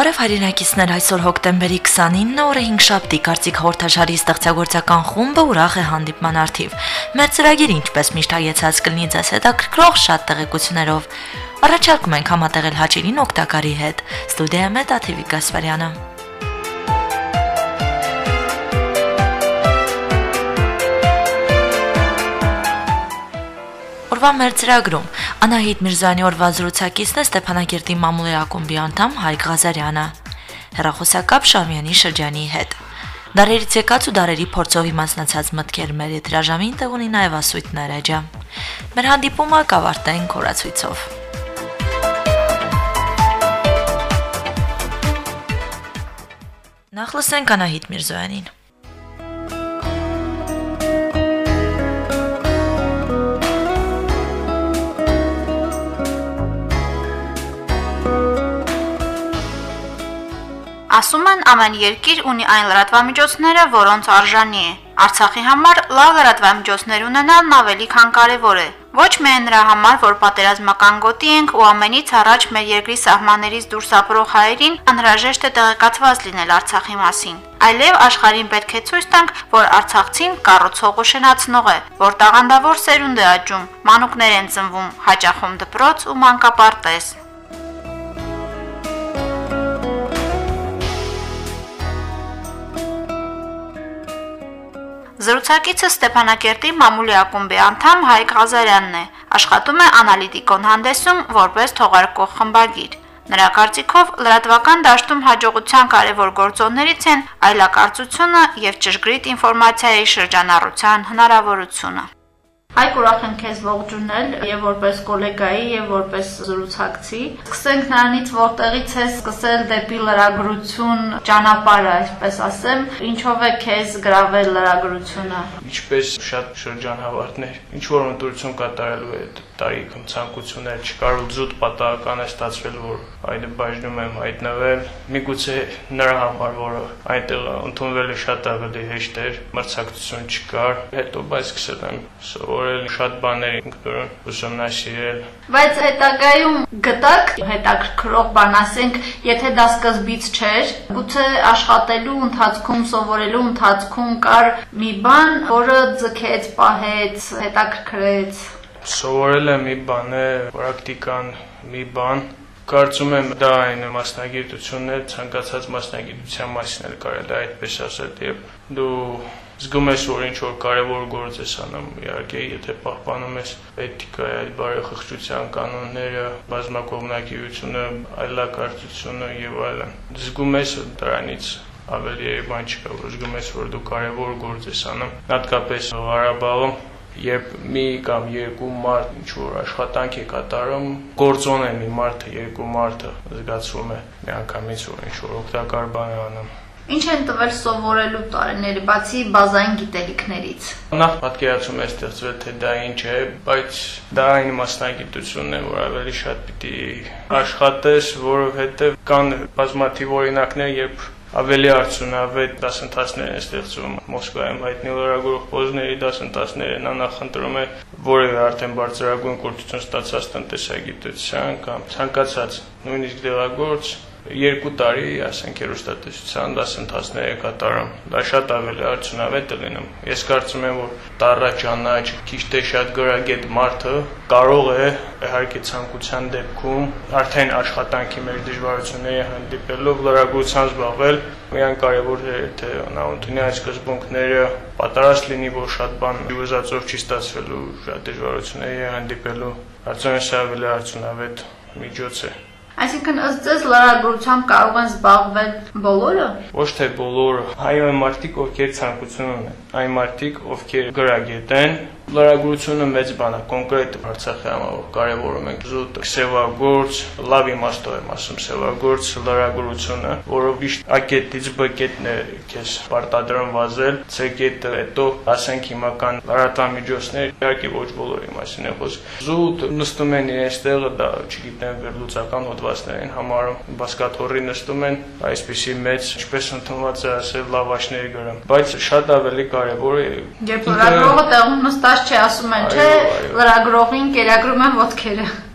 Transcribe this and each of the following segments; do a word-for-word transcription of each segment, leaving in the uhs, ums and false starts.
Բարև հայրենակիցներ, այսօր հոկտեմբերի քսանինը օրը հինգշաբթի կարծիք հաղորդաշարի ստեղծագործական խումբը ուրախ է հանդիպման արդիվ։ Մեր ծրագիրը ինչպես միշտ հայեցած կլինի ձեզ հետաքրքրող շատ տեղեկություններով։ Առաջարկում ենք համատեղել հաճելին օգտակարի հետ։ Ստուդիայում է Տաթևիկ Գասպարյանը։ Օրվա մեր ծրագրում Անահիտ Միրզոյանի օրվա զրուցակիցն է Ստեփանակերտի մամուլի ակումբի անդամ Հայկ Ղազարյանը, հեռախոսակապ Շամյանի շրջանի հետ։ Դարերից եկած ու դարերի փորձով իմացնացած մտքեր մեր եթերաժամին տեղ ունի նաև ասույթներ էջը։ Մեր հանդիպումը կավարտենք օրացույցով։ Նախ լսենք Անահիտ Միրզոյանին։ Ասում են ամեն երկիր ունի այն լրատվամիջոցները, որոնց արժանի է։ Արցախի համար լավ լրատվամիջոցներ ունենալն ավելի քան կարևոր է։ Ոչ միայն նրա համար, որ պատերազմական գոտի ենք ու ամենից առաջ մեր երկրի սահմաններից դուրս ապրող հայերին անհրաժեշտ է տեղեկացված լինել Արցախի մասին, այլև աշխարհին պետք է ցույց տանք, որ Արցախցին կառուցող ու շենացնող է, որ տաղանդավոր սերունդ է աճում, մանուկներ են ծնվում, հաճախում դպրոց ու մանկապարտեզ։ Զրուցակիցը Ստեփանակերտի մամուլի ակումբի անդամ Հայկ Ղազարյանն է, աշխատում է անալիտիկոն հանդեսում որպես թողարկող խմբագիր։ Նրա կարծիքով լրատվական դաշտում հաջողության կարևոր գործոններից են այլակարծությունը եւ ճշգրիտ ինֆորմացիայի շրջանառության հնարավորությունը։ Հայկ, ուրախ եմ քեզ ողջունել եւ որպես գոլեգայի եւ որպես զրուցակցի։ Սկսենք նրանից, որտեղից ես սկսել դեպի լրագրություն ճանապարհը, այսպես ասեմ, ինչով է քեզ գրավել լրագրությունը։ Ինչպես շատ շրջանավարտներ, ինչ որ ընտրություն կատարելու է տարիքում ցանկություններ չկար ու զուտ պատահական է ստացվել, որ այդ բաժնում եմ հայտնվել։ Միգուցե նրա համար, որը այնտեղ ընդունվել է շատ ավելի հեշտ էր, մրցակցություն չկար, հետո բայց սկսել եմ սովորել շատ բաներ ինքնուրույն ուսումնասիրել։ Բայց հետագայում գտակ հետաքրքրող բան, ասենք, եթե դա սկզբից չէր, գուցե աշխատելու ընթացքում, սովորելու ընթացքում կար մի բան, որը ձգեց, պահեց, հետաքրքրեց։ Սովորել եմ մի բան է, պրակտիկան մի բան, կարծում եմ դա այն մասնագիտությունն է, ցանկացած մասնագիտության մասին էլ կարելի է այդպես ասել, եւ դու զգում ես, որ ինչ-որ կարևոր գործ ես անում, իհարկե, եթե պահպանում ես էթիկայի, բարեխղճության կանոնները, բազմակողմնակիությունը, այլակարծությունը եւ այլն։ Զգում ես դրանից ավելի բան չկա, որ զգում ես, որ դու կարևոր գործ ես անում, հատկապես Ղարաբաղում, երբ մի կամ երկու մարդ ինչ-որ աշխատանք է կատարում, գործոն է մի մարդը, երկու մարդը զգացվում է միանգամից, որ ինչ-որ օգտակար բան է անում։ Ինչ են տվել սովորելու տարիները, բացի բազային գիտելիքներից։ Նախ պատկերացում է ստեղծվել, թե դա ինչ է, բայց դա այն մասնագիտությունն է, որ ավելի շատ պիտի աշխատես, որովհետև կան բազմաթիվ օրինակներ, երբ ավելի արդյունավետ դասընթացներ են ստեղծվում Մոսկվայում հայտնի լրագրող պոզների դասընթացներ են, նա նախընտրում է որևէ արդեն բարձրագույն կրթություն ստացած տնտեսագիտության կամ ցանկացած նույնիսկ դեղագործ երկու տարի, ասենք, հեռուստատեսության դասընթացներ է կատարում։ Դա շատ ավելի արդյունավետ է լինում։ Ես կարծում եմ, որ տառաճանաչ, քիչ թե շատ գրագետ մարդը կարող է, իհարկե ցանկության դեպքում, արդեն աշխատանքի մեր դժվարությունների հանդիպելով լրագրության զբաղվել, միայն կարևոր է, թե նա ընդունի այս սկզբունքները, պատրաստ լինի, որ շատ բան ուզածով չի ստացվելու, շատ դժվարությունների հանդիպելու, կարծում եմ սա ավելի արդյունավետ միջոց է։ Այսինքն ըստ ձեզ լրագրությամբ կարող են զբաղվել բոլորը։ Ոչ թե բոլորը, այո, մարդիկ, ովքեր ցանկություն ունեն, այն մարդիկ, ովքեր գրագետ են, լրագրությունը մեծ բան է, կոնկրետ Արցախի համար կարևորում ենք զուտ սևագործ, լավ իմաստով եմ ասում սևագործ լրագրությունը, որով միշտ ակետից բկետն է քեզ պարտադրում վազել, ցեկետը, հետո ասենք հիմական լրատվամիջոցներ, իհարկե ոչ բոլորի մասին է խոսք։ Զուտ նստում են իրենց տեղը, դա չգիտեմ, վերլուծական հոդվածներ են համարում, բասկաթոռի նստում են, այսպիսի մեծ, ինչպես ընդունված է ասել, լավաշներ գրում, բայց շատ ավելի կարևոր է։ Երբ լրագրողը տեղում նստած չէ, ասում են, չէ, լրագրողին կերակրում են ոտքերը։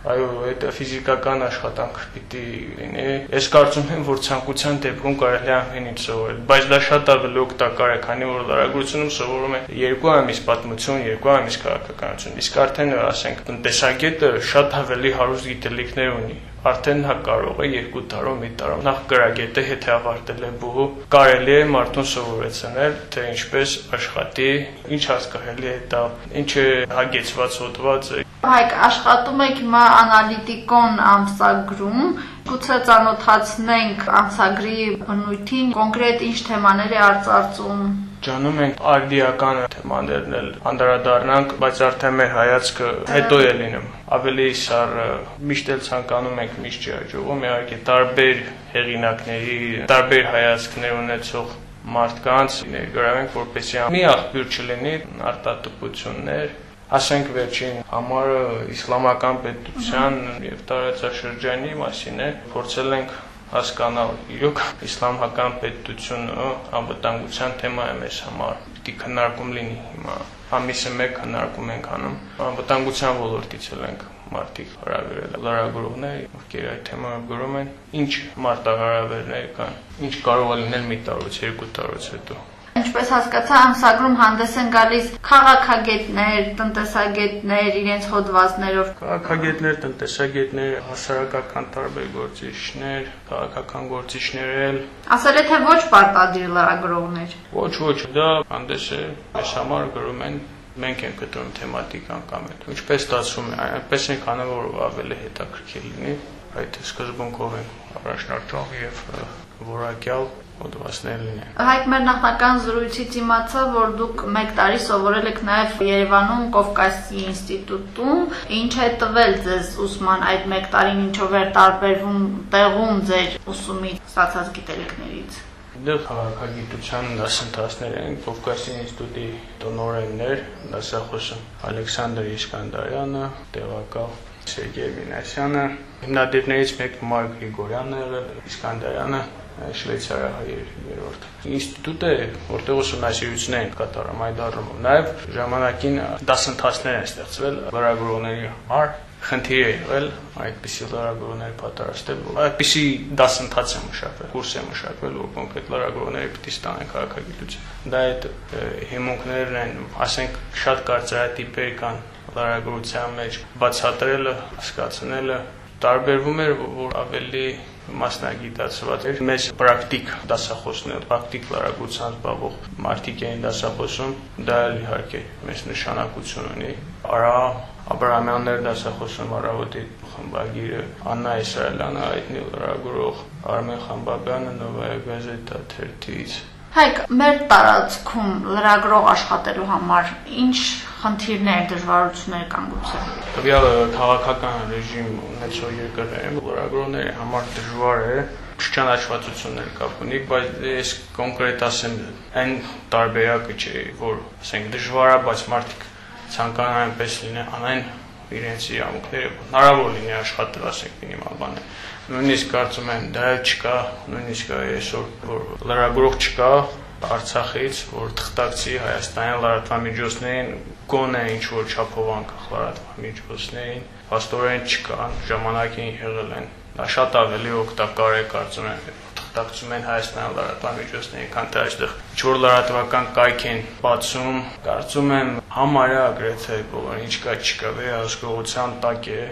Այո, այդ ֆիզիկական աշխատանք պիտի լինի։ Ես կարծում եմ, որ ցանկության դեպքում կարելի է ամենից սովորել, բայց դա շատ ավելի օգտակար է, քանի որ լրագրությունում սովորում է երկու ամիս պատմություն, երկու ամիս քաղաքականություն։ Իսկ արդեն ասենք տնտեսագետը շատ ավելի հարուստ գիտելիքներ ունի։ Արդեն նա կարող է երկու տարով, մի տարով նախ գրագետը հետ ավարտել է բուհու, կարելի է մարդուն սովորեցնել, թե ինչպես աշխատի, ինչ հասկանալի է դա, ինչ է հագեցված հոդված։ Հայկ, աշխատում եք հիմա անալիտիկոն ամսագրում, գուցե ծանոթացնենք ամսագրի բնույթին, կոնկրետ ինչ թեմաներ է արծարծում։ Ջանում ենք արդիական թեմաներն էլ անդրադառնանք, բայց արդեն մեր հայացքը հետո է լինում։ Ավելի սառը միշտ էլ ցանկանում ենք միշտ ջրում, իհարկե տարբեր հեղինակների, տարբեր հայացքներ ունեցող մարդկանց ներգրավենք, որպեսզի մի աղբյուր չլինի արտատպություններ։ Ասենք վերջին համարը իսլամական պետության եւ տարածաշրջանի մասին է, փորձել ենք հասկանալ իրոք իսլամական պետությունը անվտանգության թեմա է մեզ համար, պիտի քննարկում լինի հիմա, ամիսը մեկ քննարկում ենք անում, անվտանգության ոլորտից էլ ենք մարդիկ հարավերել, լրագրողներ, ովքեր այդ թեմայով գրում են, ինչ մարտահրավերներ կան, ինչ կարող է լինել մի տարուց, երկու տարուց հետո։ Ինչպես հասկացա, ամսագրում հանդես են գալիս քաղաքագետներ, տնտեսագետներ, իրենց հոդվածներով։ Քաղաքագետներ, տնտեսագետներ, հասարակական տարբեր գործիչներ, քաղաքական գործիչներ էլ։ Ասել է թե ոչ պարտադիր լրագրողներ։ Ոչ, ոչ, դա հանդես է, մեզ համար գրում են, մենք ենք գտնում թեմատիկան կամ այդ։ Ինչպես ստացվում է, այնպես ենք անում, որ ավելի հետաքրքիր լինի, այդ սկզբունքով ենք առաջնորդող եւ որակյալ հոդվածներ լինեն։ Հայկ, մեր նախնական զրույցից իմացա, որ դուք մեկ տարի սովորել եք նաև Երևանում Կովկասի ինստիտուտում, ինչ է տվել ձեզ ուսման այդ մեկ տարին, ինչով էր տարբերվում տեղում ձեր ուսումի ստացած գիտելիքներից։ Դե քաղաքագիտության դասընթացներ են, Կովկասի ինստիտուտի տնօրեններ, դասախոսը Ալեքսանդր Իսկանդարյանը, տեղակալ Սերգեյ Մինասյանը, հիմնադիրներից մեկը Մարկ Գրիգորյանն է եղել, Իսկանդարյանը Շվեյցարիայի երրորդ ինստիտուտ է, որտեղ ուսումնասիրություններ են կատարում այդ առումով։ Նաև ժամանակին դասընթացներ են ստեղծվել լրագրողների համար, խնդիր է եղել այդպիսի լրագրողներ պատրաստել, այդպիսի դասընթաց է մշակվել, կուրս է մշակվել, որ կոնկրետ լրագրողները պիտի ստանան քաղաքագիտություն։ Դա այդ հիմունքներն են, ասենք, շատ կարծրատիպեր կան լրագրության մեջ, բացատրելը, հասկացնելը տարբերվում էր, որ ավելի մասնագիտացված էր, մեծ պրակտիկ դասախոսներ, պրակտիկ լրագրության զբաղվող մարդիկ էին դասախոսում, դա էլ իհարկե մեծ նշանակություն ունի։ Արա Աբրահամյանն էր դասախոսում Առավոտի խմբագիրը, Աննա Իսրայելյանը հայտնի լրագրող, Արմեն Խամբաբյանը Նովայա գազետա թերթից։ Հայկ, մեր տարածքում լրագրող աշխատելու համար ինչ խնդիրներ, դժվարություններ կան գուցե։ Տվյալ քաղաքական ռեժիմ ունեցող երկրներում լրագրողների համար դժվար է, չճանաչվածություններ կապ ունի, բայց ես կոնկրետ ասեմ, այն տարբերակը չէ, որ ասենք դժվար է, բայց մարդիկ ցանկանան այնպես լինեն, անեն իրենց իրավունքները, հնարավոր լինի աշխատել, ասենք մինիմալ բաներ։ Նույնիսկ կարծում եմ դա չկա, նույնիսկ այսօր որ լրագրող չկա Արցախից, որ թղթակցի Հայաստանի լրատվամիջոցներին գոնե ինչ որ չափով անկախ լրատվամիջոցներին փաստորեն չկան, ժամանակին եղել են։ Դա շատ ավելի օգտակար է կարծում եմ թղթակցում են Հայաստանի լրատվամիջոցներին, քան թե այստեղ ինչ որ լրատվական կայք են բացում, կարծում եմ համարյա agrեթե բոլոր ինչ կա չկա վերահսկողության տակ է,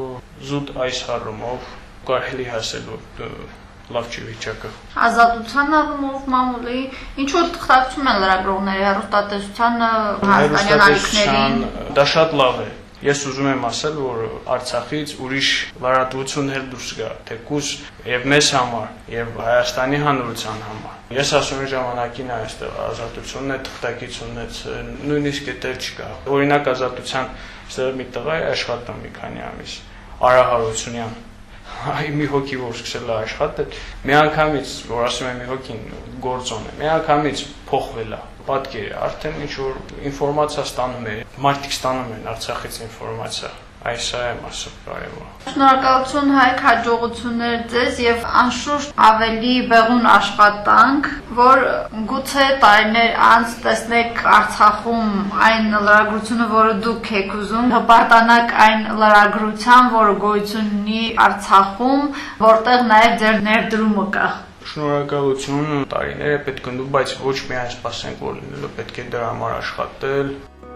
զուտ այս առումով կարելի հասել որ լավ չի վիճակը։ Ազատության առումով մամուլի ինչ որ թղթակցում են լրագրողները հեռուստատեսությանը, հայաստանյան ալիքներին։ Դա շատ լավ է։ Ես ուզում եմ ասել, որ Արցախից ուրիշ լրատվություններ դուրս գա, թեկուզ եւ մեզ համար, եւ Հայաստանի հանրության համար։ Ես ասում եմ ժամանակին այստեղ ազատությունն է, թղթակիցությունն է, նույնիսկ դեռ չկա։ Օրինակ ազատության ստեղ մի տղա է աշխատում մի քանի ամիս, Արա Հարությունյան։ Այ մի հոգի որ սկսել է աշխատել, մի անգամից, որ ասում եմ մի հոգին գործոն է, մի անգամից փոխվել է, պատկեր է, արդեն ինչ որ ինֆորմացիա ստանում է, մարդիկ ստանում են Արցախից ինֆորմացիա, Այսա եմ ասում կարևոր։ Շնորհակալություն Հայկ, հաջողություններ ձեզ եւ անշուշտ ավելի բեղուն աշխատանք, որ գուցե տարիներ անց տեսնեք Արցախում այն լրագրությունը, որը դուք եք ուզում, հպարտանաք այն լրագրության, որը գոյություն ունի Արցախում, որտեղ նաեւ ձեր ներդրումը կա։ Շնորհակալություն, տարիները պետք է դու, բայց ոչ միայն սպասենք, որ լինելու, պետք է դրա համար աշխատել։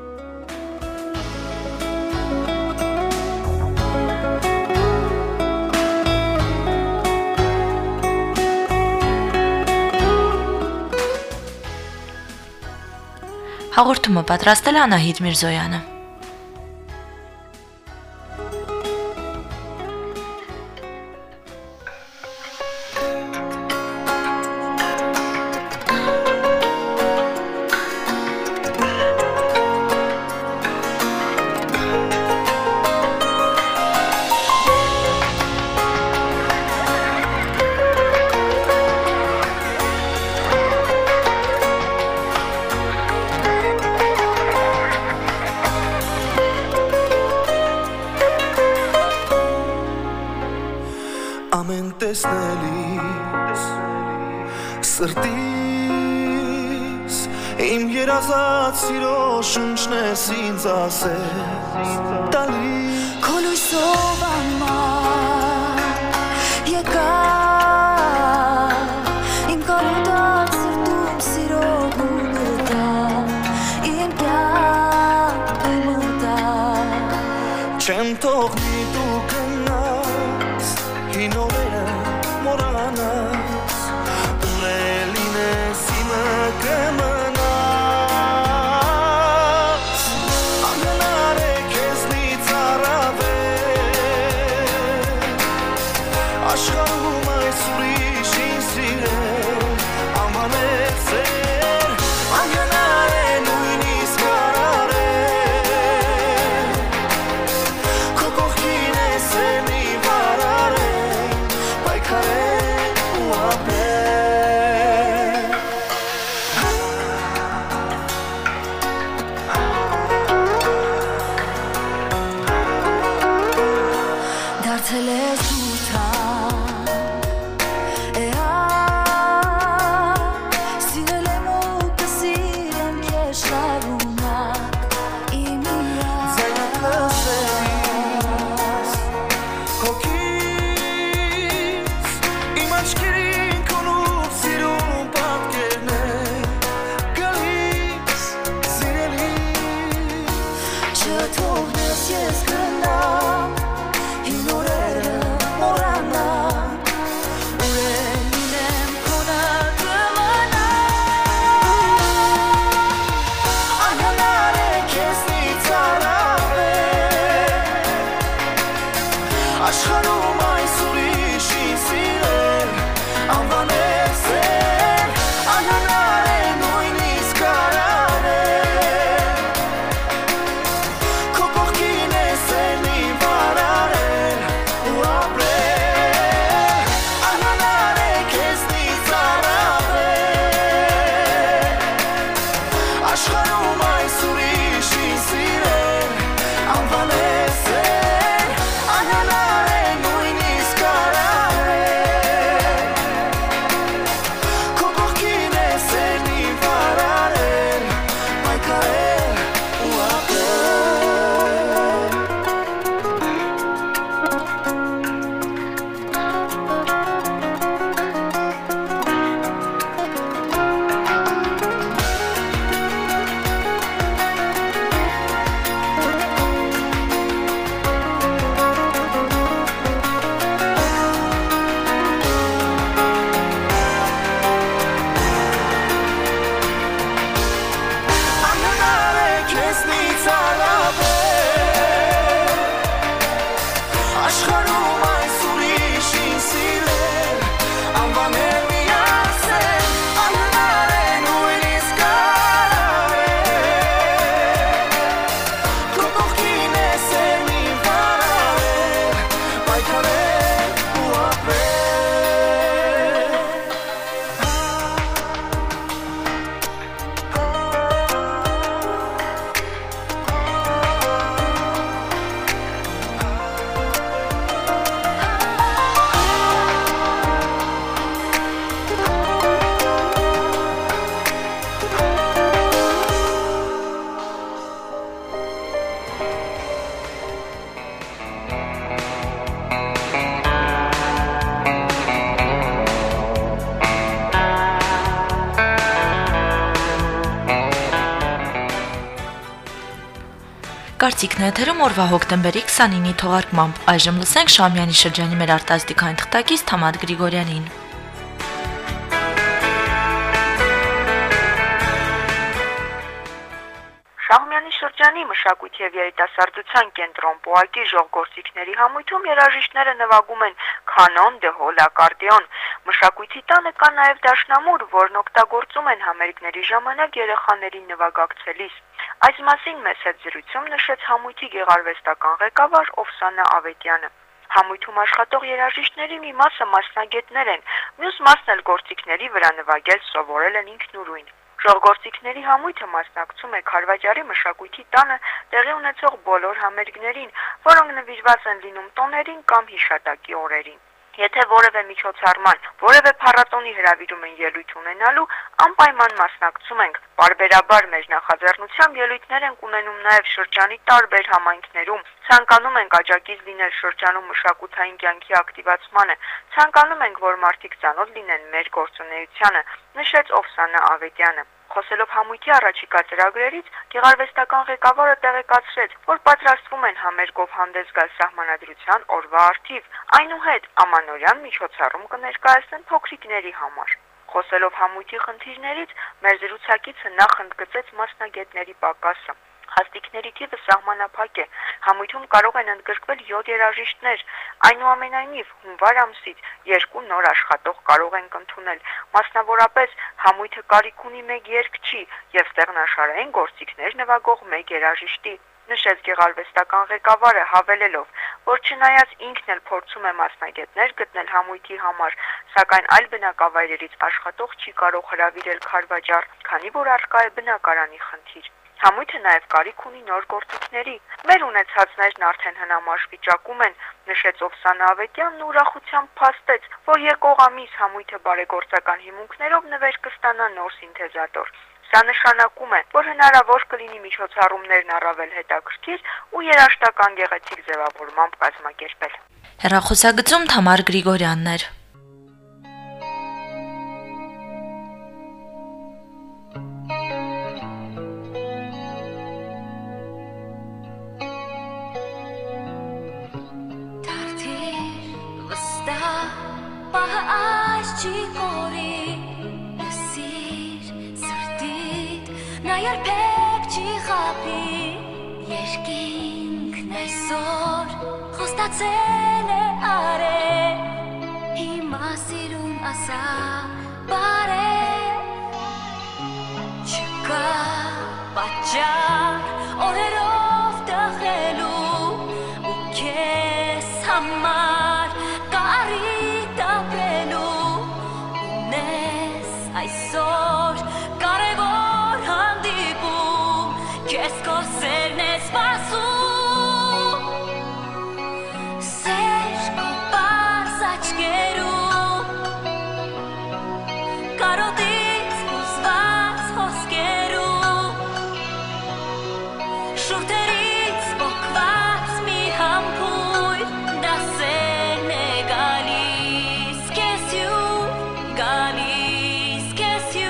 Հաղորդումը պատրաստել է Անահիտ Միրզոյանը։ Ամեն տեսնելիս սրտիս իմ երազած սիրո շունչն ես ինձ ասես տալի Քո լույսով անման եկա իմ կարոտած սրտում սիրո գունը տա իմ կյանքը մտա չեմ թողնի դու գնաս հինովերը մորանաս ունելին ես իմը կմնաս անգնար է քեզնից առավել աշխարհում Կարծիքն եթերում օրվա հոկտեմբերի քսանինի թողարկմամբ այժմ լսենք Շամյանի շրջանի մեր արտասթիկային թղթակից Թամադ Գրիգորյանին։ Շահումյանի շրջանի մշակույթի և երիտասարդության կենտրոն պոակի ժողգործիքների համույթում երաժիշտները նվագում են քանոն, դհոլ, ակարդեոն։ Մշակույթի տանը կա նաև դաշնամուր, որն օգտագործում են համերգների ժամանակ երեխաներին նվագակցելիս։ Այս մասին մեծ հետ զրույցում նշեց համույթի գեղարվեստական ղեկավար Օվսանա Ավետյանը։ Համույթում աշխատող երաժիշտների մի մասը մասնագետներ են, մյուս մասն էլ գործիքների վրա նվագել սովորել են ինքնուրույն։ Ժողգործիքների համույթը մասնակցում է Քարվաճարի մշակույթի տանը տեղի ունեցող բոլոր համերգներին, որոնք նվիրված են լինում տոներին կամ հիշատակի օրերին։ Եթե որևէ միջոցառման, որևէ փառատոնի հրավիրում են ելույթ ունենալու, անպայման մասնակցում ենք։ Պարբերաբար մեր նախաձեռնությամբ ելույթներ ենք ունենում նաև շրջանի տարբեր համայնքներում։ Ցանկանում ենք աջակից լինել շրջանում մշակութային կյանքի ակտիվացմանը, ցանկանում ենք, որ մարդիկ ծանոթ լինեն մեր գործունեությանը, նշեց Օվսանա Ավետյանը։ Խոսելով համույթի առաջիկա ծրագրերից, գեղարվեստական ղեկավարը տեղեկացրեց, որ պատրաստվում են համերգով հանդես գալ սահմանադրության օրվա առթիվ, այնուհետ ամանորյան միջոցառում կներկայացնեն փոքրիկների համար։ Խոսելով համույթի խնդիրներից, մեր զրուցակիցը նախ ընդգծեց մասնագետների պակասը։ Հաստիկների թիվը սահմանափակ է, համույթում կարող են ընդգրկվել յոթ երաժիշտներ, այնուամենայնիվ հունվար ամսից երկու նոր աշխատող կարող ենք ընդունել, մասնավորապես համույթը կարիք ունի մեկ երգչի և ստեղնաշարային գործիքներ նվագող մեկ երաժիշտի, նշեց գեղարվեստական ղեկավարը հավելելով, որ չնայած ինքն էլ փորձում է մասնագետներ գտնել համույթի համար, սակայն այլ բնակավայրերից աշխատող չի կարող հրավիրել Քարվաճար, քանի որ առկա է բնակարանի խնդիր։ Համույթը նաև կարիք ունի նոր գործիքների։ Մեր ունեցածներն արդեն հնամաշ վիճակում են, նշեց Օվսանա Ավետյանն ու ուրախությամբ փաստեց, որ եկող ամիս համույթը բարեգործական հիմունքներով նվեր կստանա նոր սինթեզատոր։ Սա նշանակում է, որ հնարավոր կլինի միջոցառումներն առավել հետաքրքիր ու երաժշտական գեղեցիկ ձևավորմամբ կազմակերպել։ Հեռախոսագծում Թամար Գրիգորյանն էր։ Երբեք չի խաբի երկինքն այսօր խոստացել է արել հիմա սիրուն ասա բարև չկա պատճառ օրերով տխրելու ու քեզ համար կարիք ապրելու ունես այսօր կարևոր Qu'est-ce qu'on sait, n'est-ce pas sous Serge qu'on passe à Tchkerou Karotis nous vas hoskerou Shurteris pokvats mi hampuy Da Senegalis Qu'est-ce Galis Qu'est-ce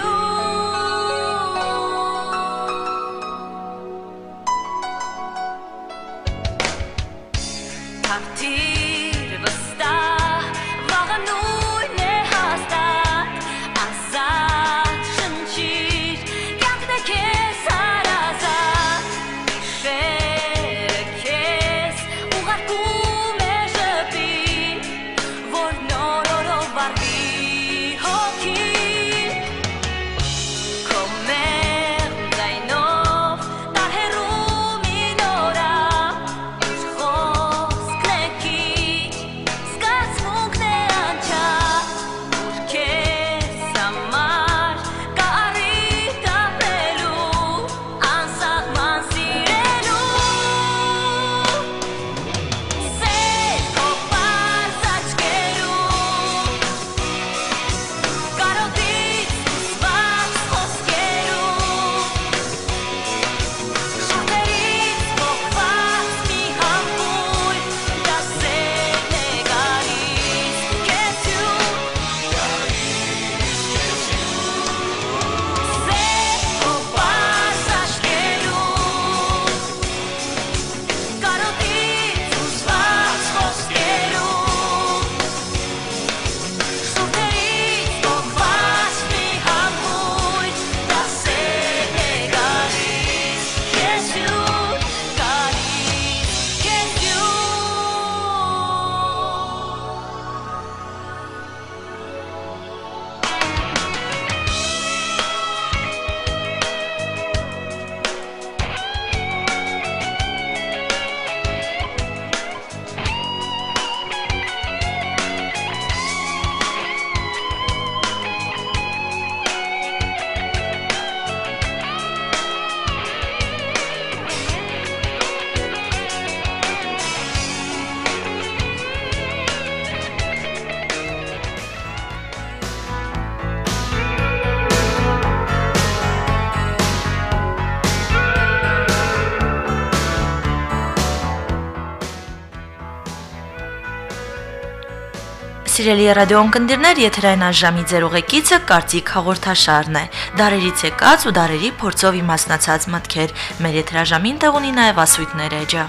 Սիրելի ռադիոընկերներ, եթերային այժմի ձեր ուղեկիցը Կարծիք հաղորդաշարն է։ Դարերից եկած ու դարերի փորձով իմաստնացած մտքեր։ Մեր եթերաժամին տեղ ունի նաև ասույթներ էջը։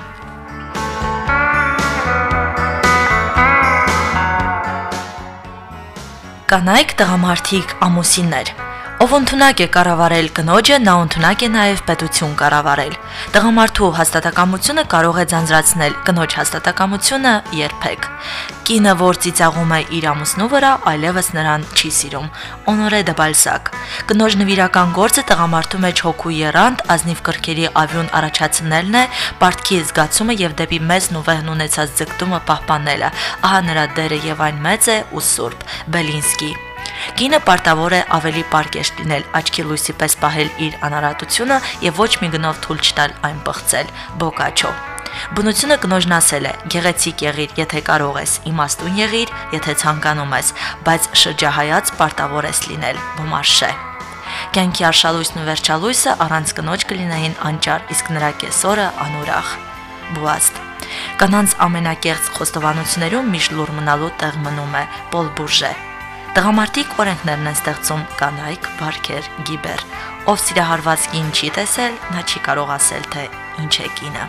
Կանայք, տղամարդիկ, ամուսիններ։ Ով ընդունակ է կառավարել կնոջը, նա ընդունակ է նաև պետություն կառավարել։ Տղամարդու հաստատակամությունը կարող է ձանձրացնել կնոջ հաստատակամությունը երբեք։ Կինը, որ ծիծաղում է իր ամուսնու վրա, այլևս նրան չի սիրում։ Օնորե դե Բալսակ։ Կնոջ նվիրական գործը տղամարդու մեջ հոգու եռանդ, ազնիվ կրքերի ավյուն առաջացնելն է, պարտքի զգացումը եւ դեպի մեզն ու վեհն ունեցած ձգտումը պահպանելը։ Ահա նրա դերը եւ այն մեծ է ու սուրբ։ Բելինսկի։ Կինը պարտավոր է ավելի պարկեշտ լինել, աչքի լույսի պես պահել իր անարատությունը եւ ոչ մի գնով թույլ չտալ այն բղծել։ Բոկաչո։ Բնությունը կնոջն ասել է. գեղեցիկ եղիր, եթե կարող ես, իմաստուն եղիր, եթե ցանկանում ես, բայց շրջահայաց պարտավոր ես լինել։ Բոմարշե։ Կյանքի արշալույսն ու վերջալույսը առանց կնոջ կլինեին անճար, իսկ նրա կեսօրը անուրախ։ Բուաստ։ Կանանց ամենակեղծ խոստովանություններում միշտ լուր մնալու տեղ մնում է։ Պոլ Բուրժե։ Տղամարդիկ օրենքներն են ստեղծում, կանայք, բարքեր, գիբեր։ Ով սիրահարված կին չի տեսել, նա չի կարող ասել, թե ինչ է կինը։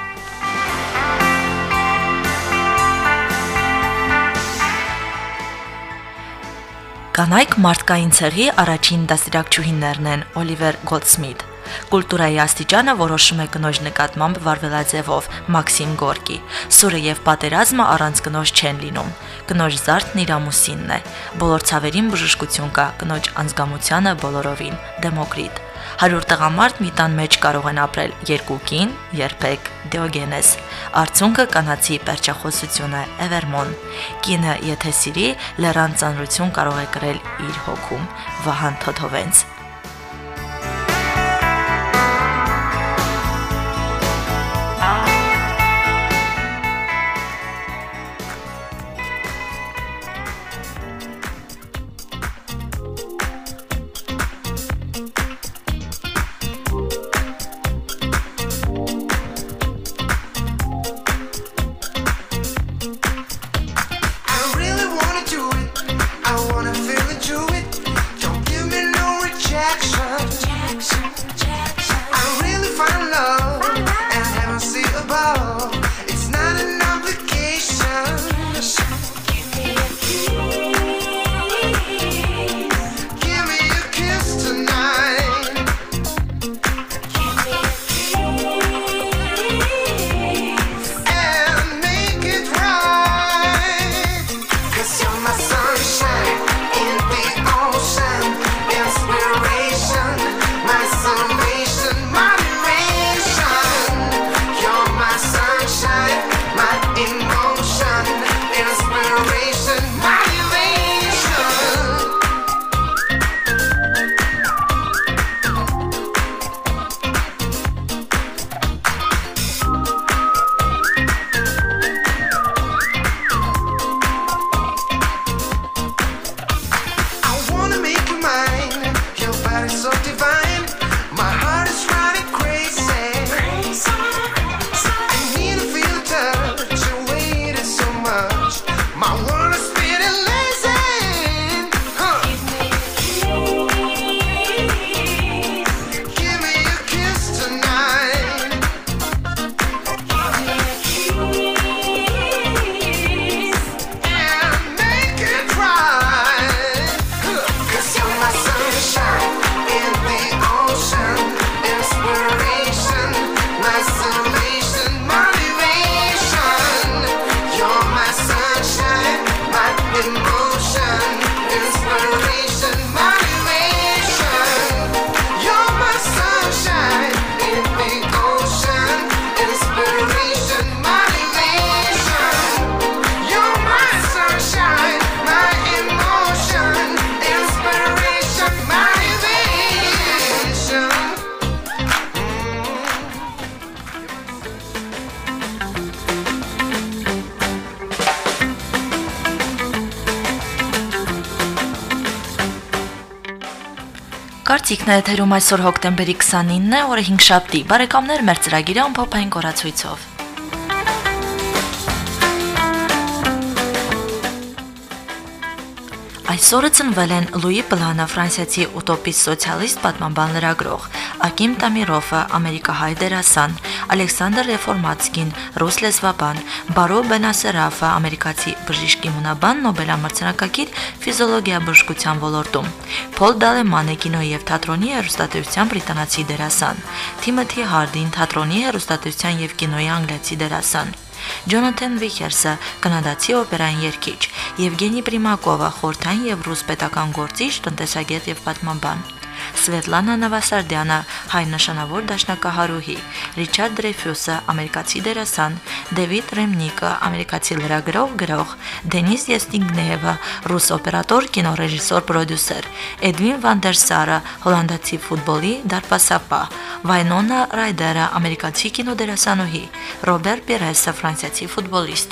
Կանայք մարդկային ցեղի առաջին դաստիարակչուհիներն են, Օլիվեր Գոլդսմիթ։ Կուլտուրայի աստիճանը որոշում է կնոջ նկատմամբ վարվելաձևով, Մաքսիմ Գորկի։ Սուրը եւ պատերազմը առանց կնոջ չեն լինում։ Կնոջ զարդն իր ամուսինն է։ Բոլոր ցավերին բժշկություն կա, կնոջ անզգամությանը բոլորովին, Դեմոկրիտ։ Հարյուր տղամարդ մի տան մեջ կարող են ապրել երկու կին, երբեք, Դիոգենես։ Արցունքը կանացի պերճախոսություն է, Էվերմոն։ Կինը, եթե սիրի, լեռան ծանրություն կարող է կրել իր հոգում, Վահան Թոթովենց։ Կարծիքն է եթերում այսօր հոկտեմբերի քսանինն է, օրը հինգշաբթի։ Բարեկամներ, մեր ծրագիրը ամփոփային կորացույցով։ Այսօրը ծնվել են Լուի Բլանը, ֆրանսիացի ուտոպիստ սոցիալիստ պատմաբան լրագրող, Ակիմ Տամիրովը, ամերիկահայ դերասան, Ալեքսանդր Ռեֆորմատսկին, ռուս լեզվաբան, Բարո Բենասերաֆը, ամերիկացի բժիշկ իմունաբան, Նոբելամրցանակակիր ֆիզիոլոգիա բժշկության ոլորտում, Փոլ Դալեմանը, կինո եւ թատրոնի հեռուստատեսության բրիտանացի դերասան, Թիմոթի Հարդին, թատրոնի հեռուստատեսության եւ կինոյի անգլիացի դերասան, Ջոնաթան Վիքերսը, կանադացի օպերային երգիչ, Եվգենի Պրիմակովը, խորհրդային եւ ռուս պետական գործիչ, տնտեսագետ եւ պատմաբան, Սվետլանա Նավասարդյանը, հայ նշանավոր դաշնակահարուհի, Ռիչարդ Դրեյֆուսը, ամերիկացի դերասան, Դեվիդ Ռեմնիկը, ամերիկացի լրագրող, գրող, Դենիս Յեստինգնեևը, ռուս օպերատոր, կինոռեժիսոր, պրոդյուսեր, Էդվին Վանդերսարը, հոլանդացի ֆուտբոլի դարպասապահ, Վայնոնա Ռայդերը, ամերիկացի կինոդերասանուհի, Ռոբեր Պիրեսը, ֆրանսիացի ֆուտբոլիստ։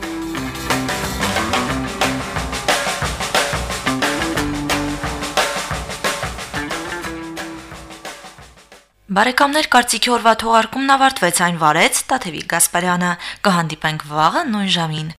Բարեկամներ, կարծիքի օրվա թողարկումն ավարտվեց, այն վարեց Տաթևիկ Գասպարյանը։ Կհանդիպենք վաղը նույն ժամին։